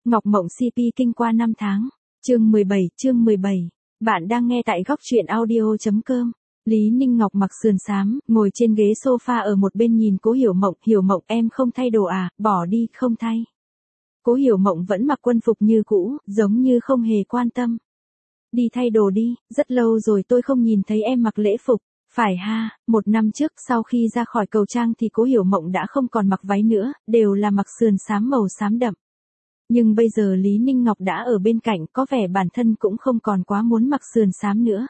Ngọc Mộng CP kinh qua 5 tháng. Chương 17. Bạn đang nghe tại góc truyện audio.com. Lý Ninh Ngọc mặc sườn xám, ngồi trên ghế sofa ở một bên nhìn Cố Hiểu Mộng, em không thay đồ à, bỏ đi, không thay. Cố Hiểu Mộng vẫn mặc quân phục như cũ, giống như không hề quan tâm. Đi thay đồ đi, rất lâu rồi tôi không nhìn thấy em mặc lễ phục. Phải ha, 1 năm trước sau khi ra khỏi cầu trang thì Cố Hiểu Mộng đã không còn mặc váy nữa, đều là mặc sườn xám màu xám đậm. Nhưng bây giờ Lý Ninh Ngọc đã ở bên cạnh, có vẻ bản thân cũng không còn quá muốn mặc sườn xám nữa.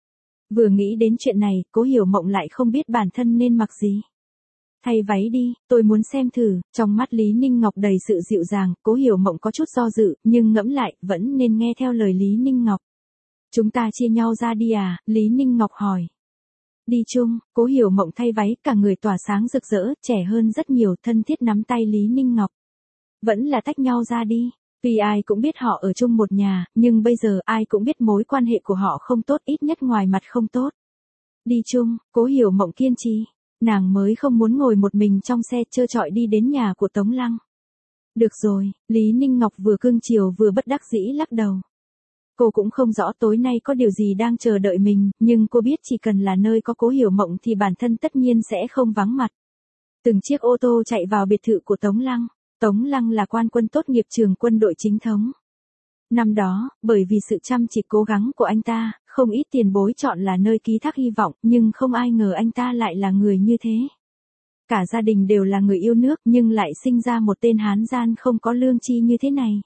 Vừa nghĩ đến chuyện này, Cố Hiểu Mộng lại không biết bản thân nên mặc gì. Thay váy đi, tôi muốn xem thử. Trong mắt Lý Ninh Ngọc đầy sự dịu dàng, Cố Hiểu Mộng có chút do dự, nhưng ngẫm lại, vẫn nên nghe theo lời Lý Ninh Ngọc. Chúng ta chia nhau ra đi à? Lý Ninh Ngọc hỏi. Đi chung. Cố Hiểu Mộng thay váy, cả người tỏa sáng rực rỡ, trẻ hơn rất nhiều, thân thiết nắm tay Lý Ninh Ngọc. Vẫn là tách nhau ra đi. Vì ai cũng biết họ ở chung một nhà, nhưng bây giờ ai cũng biết mối quan hệ của họ không tốt, ít nhất ngoài mặt không tốt. Đi chung. Cố Hiểu Mộng kiên trì. Nàng mới không muốn ngồi một mình trong xe trơ trọi đi đến nhà của Tống Lăng. Được rồi. Lý Ninh Ngọc vừa cưng chiều vừa bất đắc dĩ lắc đầu. Cô cũng không rõ tối nay có điều gì đang chờ đợi mình, nhưng cô biết chỉ cần là nơi có Cố Hiểu Mộng thì bản thân tất nhiên sẽ không vắng mặt. Từng chiếc ô tô chạy vào biệt thự của Tống Lăng. Tống Lăng là quan quân tốt nghiệp trường quân đội chính thống. Năm đó, bởi vì sự chăm chỉ cố gắng của anh ta, không ít tiền bối chọn là nơi ký thác hy vọng, nhưng không ai ngờ anh ta lại là người như thế. Cả gia đình đều là người yêu nước nhưng lại sinh ra một tên hán gian không có lương tri như thế này.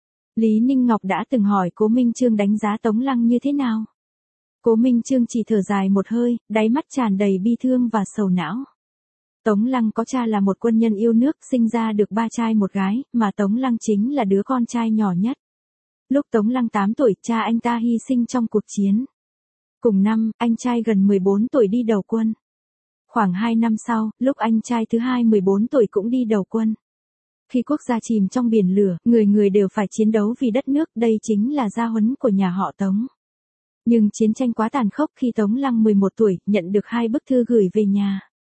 Lý Ninh Ngọc đã từng hỏi Cố Minh Chương đánh giá Tống Lăng như thế nào. Cố Minh Chương chỉ thở dài một hơi, đáy mắt tràn đầy bi thương và sầu não. Tống Lăng có cha là một quân nhân yêu nước, sinh ra được 3 trai 1 gái, mà Tống Lăng chính là đứa con trai nhỏ nhất. Lúc Tống Lăng 8 tuổi, cha anh ta hy sinh trong cuộc chiến. Cùng năm, anh trai gần 14 tuổi đi đầu quân. Khoảng 2 năm sau, lúc anh trai thứ hai 14 tuổi cũng đi đầu quân. Khi quốc gia chìm trong biển lửa, người người đều phải chiến đấu vì đất nước, đây chính là gia huấn của nhà họ Tống. Nhưng chiến tranh quá tàn khốc khi Tống Lăng 11 tuổi, nhận được 2 bức thư gửi về nhà.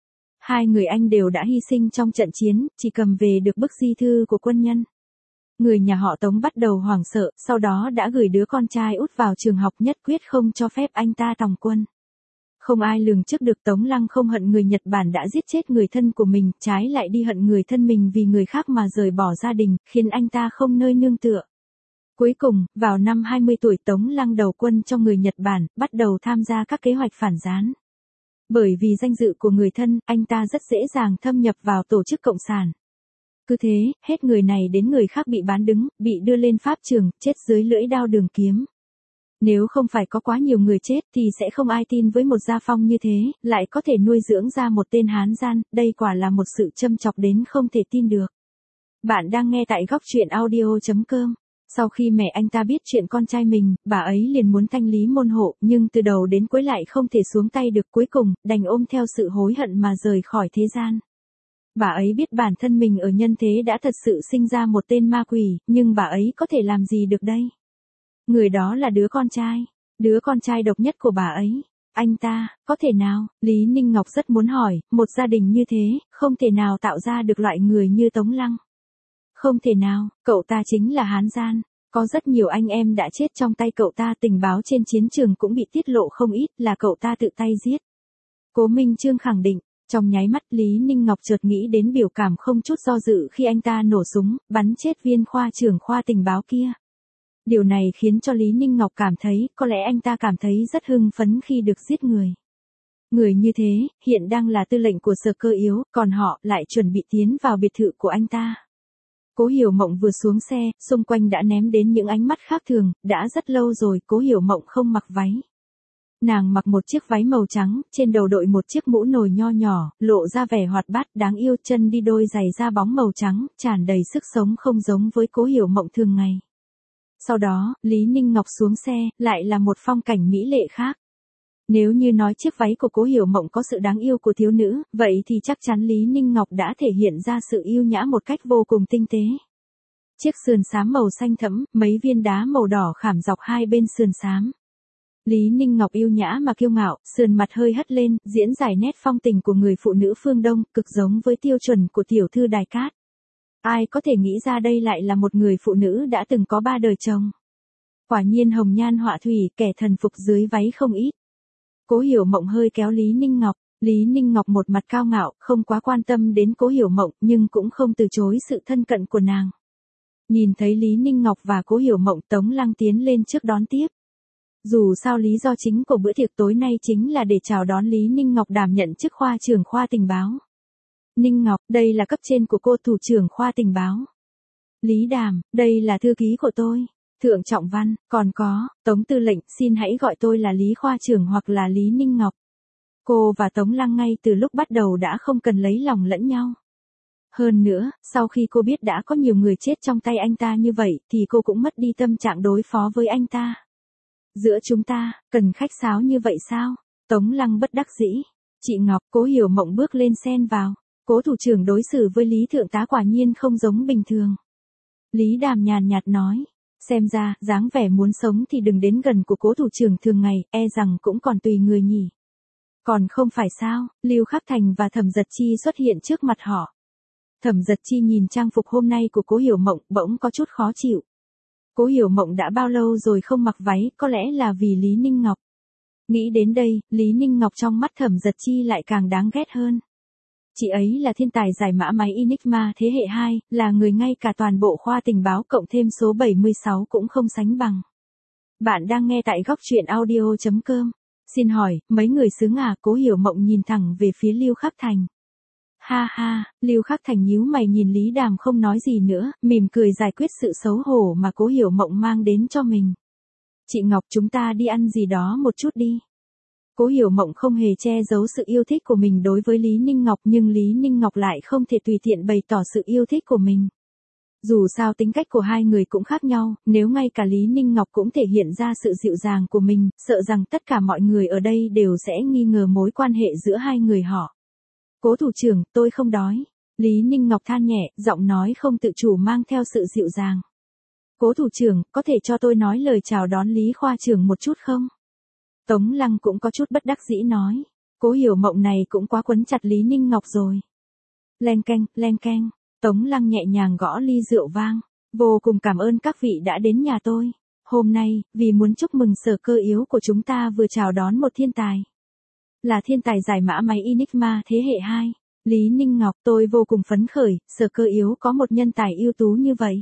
2 người anh đều đã hy sinh trong trận chiến, chỉ cầm về được bức di thư của quân nhân. Người nhà họ Tống bắt đầu hoảng sợ, sau đó đã gửi đứa con trai út vào trường học, nhất quyết không cho phép anh ta tòng quân. Không ai lường trước được Tống Lăng không hận người Nhật Bản đã giết chết người thân của mình, trái lại đi hận người thân mình vì người khác mà rời bỏ gia đình, khiến anh ta không nơi nương tựa. Cuối cùng, vào năm 20 tuổi Tống Lăng đầu quân cho người Nhật Bản, bắt đầu tham gia các kế hoạch phản gián. Bởi vì danh dự của người thân, anh ta rất dễ dàng thâm nhập vào tổ chức cộng sản. Cứ thế, hết người này đến người khác bị bán đứng, bị đưa lên pháp trường, chết dưới lưỡi đao đường kiếm. Nếu không phải có quá nhiều người chết thì sẽ không ai tin với một gia phong như thế, lại có thể nuôi dưỡng ra một tên hán gian, đây quả là một sự châm chọc đến không thể tin được. Bạn đang nghe tại góc truyện audio.com. Sau khi mẹ anh ta biết chuyện con trai mình, bà ấy liền muốn thanh lý môn hộ, nhưng từ đầu đến cuối lại không thể xuống tay được, cuối cùng, đành ôm theo sự hối hận mà rời khỏi thế gian. Bà ấy biết bản thân mình ở nhân thế đã thật sự sinh ra một tên ma quỷ, nhưng bà ấy có thể làm gì được đây? Người đó là đứa con trai độc nhất của bà ấy. Anh ta, có thể nào? Lý Ninh Ngọc rất muốn hỏi, một gia đình như thế, không thể nào tạo ra được loại người như Tống Lăng. Không thể nào, cậu ta chính là hán gian. Có rất nhiều anh em đã chết trong tay cậu ta, tình báo trên chiến trường cũng bị tiết lộ không ít, là cậu ta tự tay giết. Cố Minh Chương khẳng định. Trong nháy mắt Lý Ninh Ngọc chợt nghĩ đến biểu cảm không chút do dự khi anh ta nổ súng, bắn chết viên khoa trưởng khoa tình báo kia. Điều này khiến cho Lý Ninh Ngọc cảm thấy, có lẽ anh ta cảm thấy rất hưng phấn khi được giết người. Người như thế, hiện đang là tư lệnh của sở cơ yếu, còn họ lại chuẩn bị tiến vào biệt thự của anh ta. Cố Hiểu Mộng vừa xuống xe, xung quanh đã ném đến những ánh mắt khác thường, đã rất lâu rồi Cố Hiểu Mộng không mặc váy. Nàng mặc một chiếc váy màu trắng, trên đầu đội một chiếc mũ nồi nho nhỏ, lộ ra vẻ hoạt bát đáng yêu, chân đi đôi giày da bóng màu trắng, tràn đầy sức sống không giống với Cố Hiểu Mộng thường ngày. Sau đó, Lý Ninh Ngọc xuống xe, lại là một phong cảnh mỹ lệ khác. Nếu như nói chiếc váy của Cố Hiểu Mộng có sự đáng yêu của thiếu nữ, vậy thì chắc chắn Lý Ninh Ngọc đã thể hiện ra sự yêu nhã một cách vô cùng tinh tế. Chiếc sườn xám màu xanh thẫm, mấy viên đá màu đỏ khảm dọc hai bên sườn xám. Lý Ninh Ngọc yêu nhã mà kiêu ngạo, sườn mặt hơi hất lên, diễn giải nét phong tình của người phụ nữ phương Đông, cực giống với tiêu chuẩn của tiểu thư Đài Cát. Ai có thể nghĩ ra đây lại là một người phụ nữ đã từng có 3 đời chồng. Quả nhiên hồng nhan họa thủy, kẻ thần phục dưới váy không ít. Cố Hiểu Mộng hơi kéo Lý Ninh Ngọc. Lý Ninh Ngọc một mặt cao ngạo, không quá quan tâm đến Cố Hiểu Mộng, nhưng cũng không từ chối sự thân cận của nàng. Nhìn thấy Lý Ninh Ngọc và Cố Hiểu Mộng, Tống Lăng tiến lên trước đón tiếp. Dù sao lý do chính của bữa tiệc tối nay chính là để chào đón Lý Ninh Ngọc đảm nhận chức khoa trưởng khoa tình báo. Ninh Ngọc, đây là cấp trên của cô, thủ trưởng khoa tình báo. Lý Đàm, đây là thư ký của tôi. Thượng Trọng Văn, còn có, Tống tư lệnh, xin hãy gọi tôi là Lý khoa trưởng hoặc là Lý Ninh Ngọc. Cô và Tống Lăng ngay từ lúc bắt đầu đã không cần lấy lòng lẫn nhau. Hơn nữa, sau khi cô biết đã có nhiều người chết trong tay anh ta như vậy, thì cô cũng mất đi tâm trạng đối phó với anh ta. Giữa chúng ta, cần khách sáo như vậy sao? Tống Lăng bất đắc dĩ. Chị Ngọc, Cố Hiểu Mộng bước lên xen vào. Cố thủ trưởng đối xử với Lý thượng tá quả nhiên không giống bình thường. Lý Đàm nhàn nhạt nói. Xem ra, dáng vẻ muốn sống thì đừng đến gần của Cố thủ trưởng thường ngày, e rằng cũng còn tùy người nhỉ. Còn không phải sao, Lưu Khắc Thành và Thẩm Giật Chi xuất hiện trước mặt họ. Thẩm Giật Chi nhìn trang phục hôm nay của Cố Hiểu Mộng, bỗng có chút khó chịu. Cố Hiểu Mộng đã bao lâu rồi không mặc váy, có lẽ là vì Lý Ninh Ngọc. Nghĩ đến đây, Lý Ninh Ngọc trong mắt Thẩm Giật Chi lại càng đáng ghét hơn. Chị ấy là thiên tài giải mã máy Enigma thế hệ 2, là người ngay cả toàn bộ khoa tình báo cộng thêm số 76 cũng không sánh bằng. Bạn đang nghe tại góc truyện audio.com. Xin hỏi, mấy người xứng à? Cố Hiểu Mộng nhìn thẳng về phía Lưu Khắc Thành. Ha ha, Lưu Khắc Thành nhíu mày nhìn Lý Đàm không nói gì nữa, mỉm cười giải quyết sự xấu hổ mà Cố Hiểu Mộng mang đến cho mình. Chị Ngọc, chúng ta đi ăn gì đó một chút đi. Cố Hiểu Mộng không hề che giấu sự yêu thích của mình đối với Lý Ninh Ngọc, nhưng Lý Ninh Ngọc lại không thể tùy tiện bày tỏ sự yêu thích của mình. Dù sao tính cách của hai người cũng khác nhau, nếu ngay cả Lý Ninh Ngọc cũng thể hiện ra sự dịu dàng của mình, sợ rằng tất cả mọi người ở đây đều sẽ nghi ngờ mối quan hệ giữa hai người họ. Cố thủ trưởng, tôi không đói. Lý Ninh Ngọc than nhẹ, giọng nói không tự chủ mang theo sự dịu dàng. Cố thủ trưởng, có thể cho tôi nói lời chào đón Lý khoa trưởng một chút không? Tống Lăng cũng có chút bất đắc dĩ nói. Cố Hiểu Mộng này cũng quá quấn chặt Lý Ninh Ngọc rồi. Len keng, Tống Lăng nhẹ nhàng gõ ly rượu vang. Vô cùng cảm ơn các vị đã đến nhà tôi. Hôm nay, vì muốn chúc mừng sở cơ yếu của chúng ta vừa chào đón một thiên tài. Là thiên tài giải mã máy Enigma thế hệ 2. Lý Ninh Ngọc, tôi vô cùng phấn khởi, sở cơ yếu có một nhân tài ưu tú như vậy.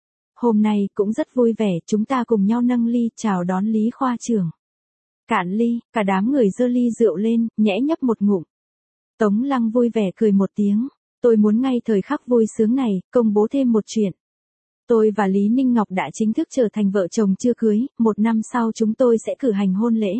Hôm nay cũng rất vui vẻ, chúng ta cùng nhau nâng ly chào đón Lý khoa trưởng. Cạn ly, cả đám người giơ ly rượu lên, nhẽ nhấp một ngụm. Tống Lăng vui vẻ cười một tiếng. Tôi muốn ngay thời khắc vui sướng này, công bố thêm một chuyện. Tôi và Lý Ninh Ngọc đã chính thức trở thành vợ chồng chưa cưới, 1 năm sau chúng tôi sẽ cử hành hôn lễ.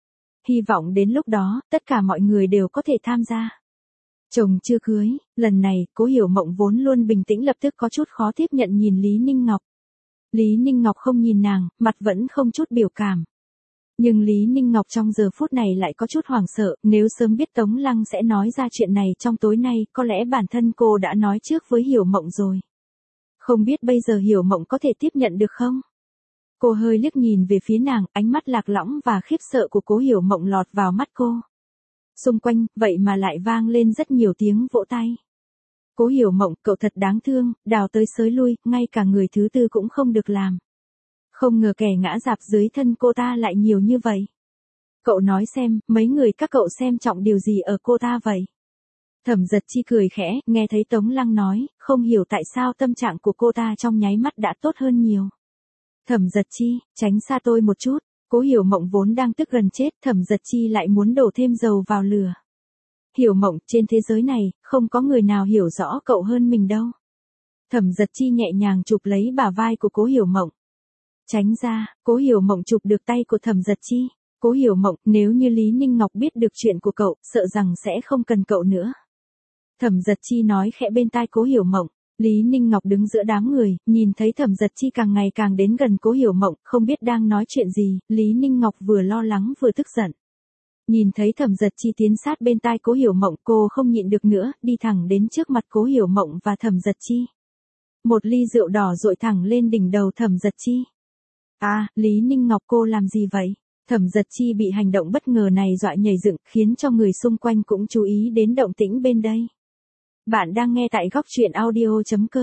Hy vọng đến lúc đó, tất cả mọi người đều có thể tham gia. Chồng chưa cưới, lần này, Cố Hiểu Mộng vốn luôn bình tĩnh lập tức có chút khó tiếp nhận nhìn Lý Ninh Ngọc. Lý Ninh Ngọc không nhìn nàng, mặt vẫn không chút biểu cảm. Nhưng Lý Ninh Ngọc trong giờ phút này lại có chút hoảng sợ, nếu sớm biết Tống Lăng sẽ nói ra chuyện này trong tối nay, có lẽ bản thân cô đã nói trước với Hiểu Mộng rồi. Không biết bây giờ Hiểu Mộng có thể tiếp nhận được không? Cô hơi liếc nhìn về phía nàng, ánh mắt lạc lõng và khiếp sợ của Cố Hiểu Mộng lọt vào mắt cô. Xung quanh, vậy mà lại vang lên rất nhiều tiếng vỗ tay. Cố Hiểu Mộng, cậu thật đáng thương, đào tới xới lui, ngay cả người thứ tư cũng không được làm. Không ngờ kẻ ngã rạp dưới thân cô ta lại nhiều như vậy. Cậu nói xem, mấy người các cậu xem trọng điều gì ở cô ta vậy? Thẩm Giật Chi cười khẽ, nghe thấy Tống Lăng nói, không hiểu tại sao tâm trạng của cô ta trong nháy mắt đã tốt hơn nhiều. Thẩm Giật Chi, tránh xa tôi một chút. Cố Hiểu Mộng vốn đang tức gần chết, Thẩm Giật Chi lại muốn đổ thêm dầu vào lửa. Hiểu Mộng, trên thế giới này, không có người nào hiểu rõ cậu hơn mình đâu. Thẩm Giật Chi nhẹ nhàng chụp lấy bả vai của Cố Hiểu Mộng. Tránh ra, Cố Hiểu Mộng chụp được tay của Thẩm Giật Chi. Cố Hiểu Mộng, nếu như Lý Ninh Ngọc biết được chuyện của cậu, sợ rằng sẽ không cần cậu nữa. Thẩm Giật Chi nói khẽ bên tai Cố Hiểu Mộng. Lý Ninh Ngọc đứng giữa đám người, nhìn thấy Thẩm Giật Chi càng ngày càng đến gần Cố Hiểu Mộng, không biết đang nói chuyện gì, Lý Ninh Ngọc vừa lo lắng vừa tức giận. Nhìn thấy Thẩm Giật Chi tiến sát bên tai Cố Hiểu Mộng, cô không nhịn được nữa, đi thẳng đến trước mặt Cố Hiểu Mộng và Thẩm Giật Chi. Một ly rượu đỏ dội thẳng lên đỉnh đầu Thẩm Giật Chi. À, Lý Ninh Ngọc cô làm gì vậy? Thẩm Giật Chi bị hành động bất ngờ này dọa nhảy dựng, khiến cho người xung quanh cũng chú ý đến động tĩnh bên đây. Bạn đang nghe tại góc truyện audio.com.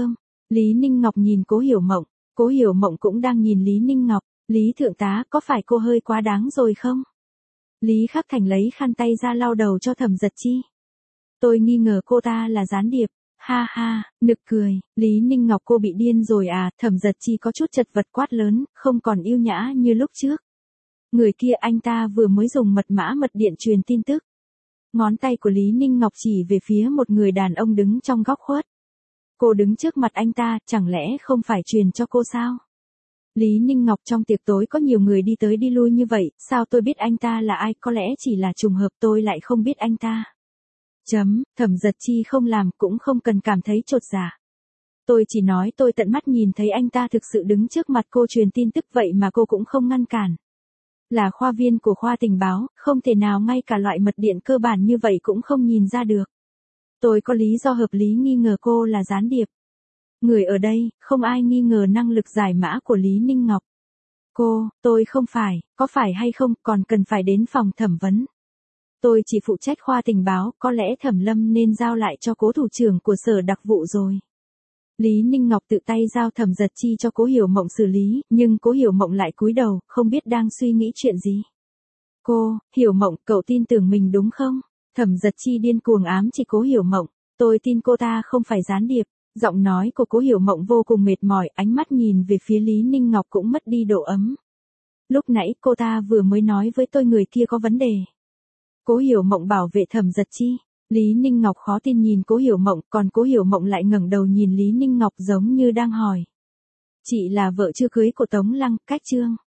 Lý Ninh Ngọc nhìn Cố Hiểu Mộng, Cố Hiểu Mộng cũng đang nhìn Lý Ninh Ngọc, Lý thượng tá có phải cô hơi quá đáng rồi không? Lý Khắc Thành lấy khăn tay ra lau đầu cho Thẩm Giật Chi. Tôi nghi ngờ cô ta là gián điệp. Ha ha, nực cười, Lý Ninh Ngọc cô bị điên rồi à, Thẩm Giật Chi có chút chật vật quát lớn, không còn yêu nhã như lúc trước. Người kia anh ta vừa mới dùng mật mã mật điện truyền tin tức. Ngón tay của Lý Ninh Ngọc chỉ về phía một người đàn ông đứng trong góc khuất. Cô đứng trước mặt anh ta, chẳng lẽ không phải truyền cho cô sao? Lý Ninh Ngọc trong tiệc tối có nhiều người đi tới đi lui như vậy, sao tôi biết anh ta là ai, có lẽ chỉ là trùng hợp tôi lại không biết anh ta. Thẩm Giật Chi không làm cũng không cần cảm thấy chột dạ. Tôi chỉ nói tôi tận mắt nhìn thấy anh ta thực sự đứng trước mặt cô truyền tin tức vậy mà cô cũng không ngăn cản. Là khoa viên của khoa tình báo, không thể nào ngay cả loại mật điện cơ bản như vậy cũng không nhìn ra được. Tôi có lý do hợp lý nghi ngờ cô là gián điệp. Người ở đây, không ai nghi ngờ năng lực giải mã của Lý Ninh Ngọc. Tôi không phải, có phải hay không, còn cần phải đến phòng thẩm vấn. Tôi chỉ phụ trách khoa tình báo, có lẽ Thẩm Lâm nên giao lại cho Cố thủ trưởng của sở đặc vụ rồi. Lý Ninh Ngọc tự tay giao Thẩm Giật Chi cho Cố Hiểu Mộng xử lý, nhưng Cố Hiểu Mộng lại cúi đầu, không biết đang suy nghĩ chuyện gì. Hiểu Mộng, cậu tin tưởng mình đúng không? Thẩm Giật Chi điên cuồng ám chỉ Cố Hiểu Mộng, tôi tin cô ta không phải gián điệp. Giọng nói của Cố Hiểu Mộng vô cùng mệt mỏi, ánh mắt nhìn về phía Lý Ninh Ngọc cũng mất đi độ ấm. Lúc nãy cô ta vừa mới nói với tôi người kia có vấn đề. Cố Hiểu Mộng bảo vệ Thẩm Giật Chi. Lý Ninh Ngọc khó tin nhìn Cố Hiểu Mộng, còn Cố Hiểu Mộng lại ngẩng đầu nhìn Lý Ninh Ngọc giống như đang hỏi. Chị là vợ chưa cưới của Tống Lăng, cách chương.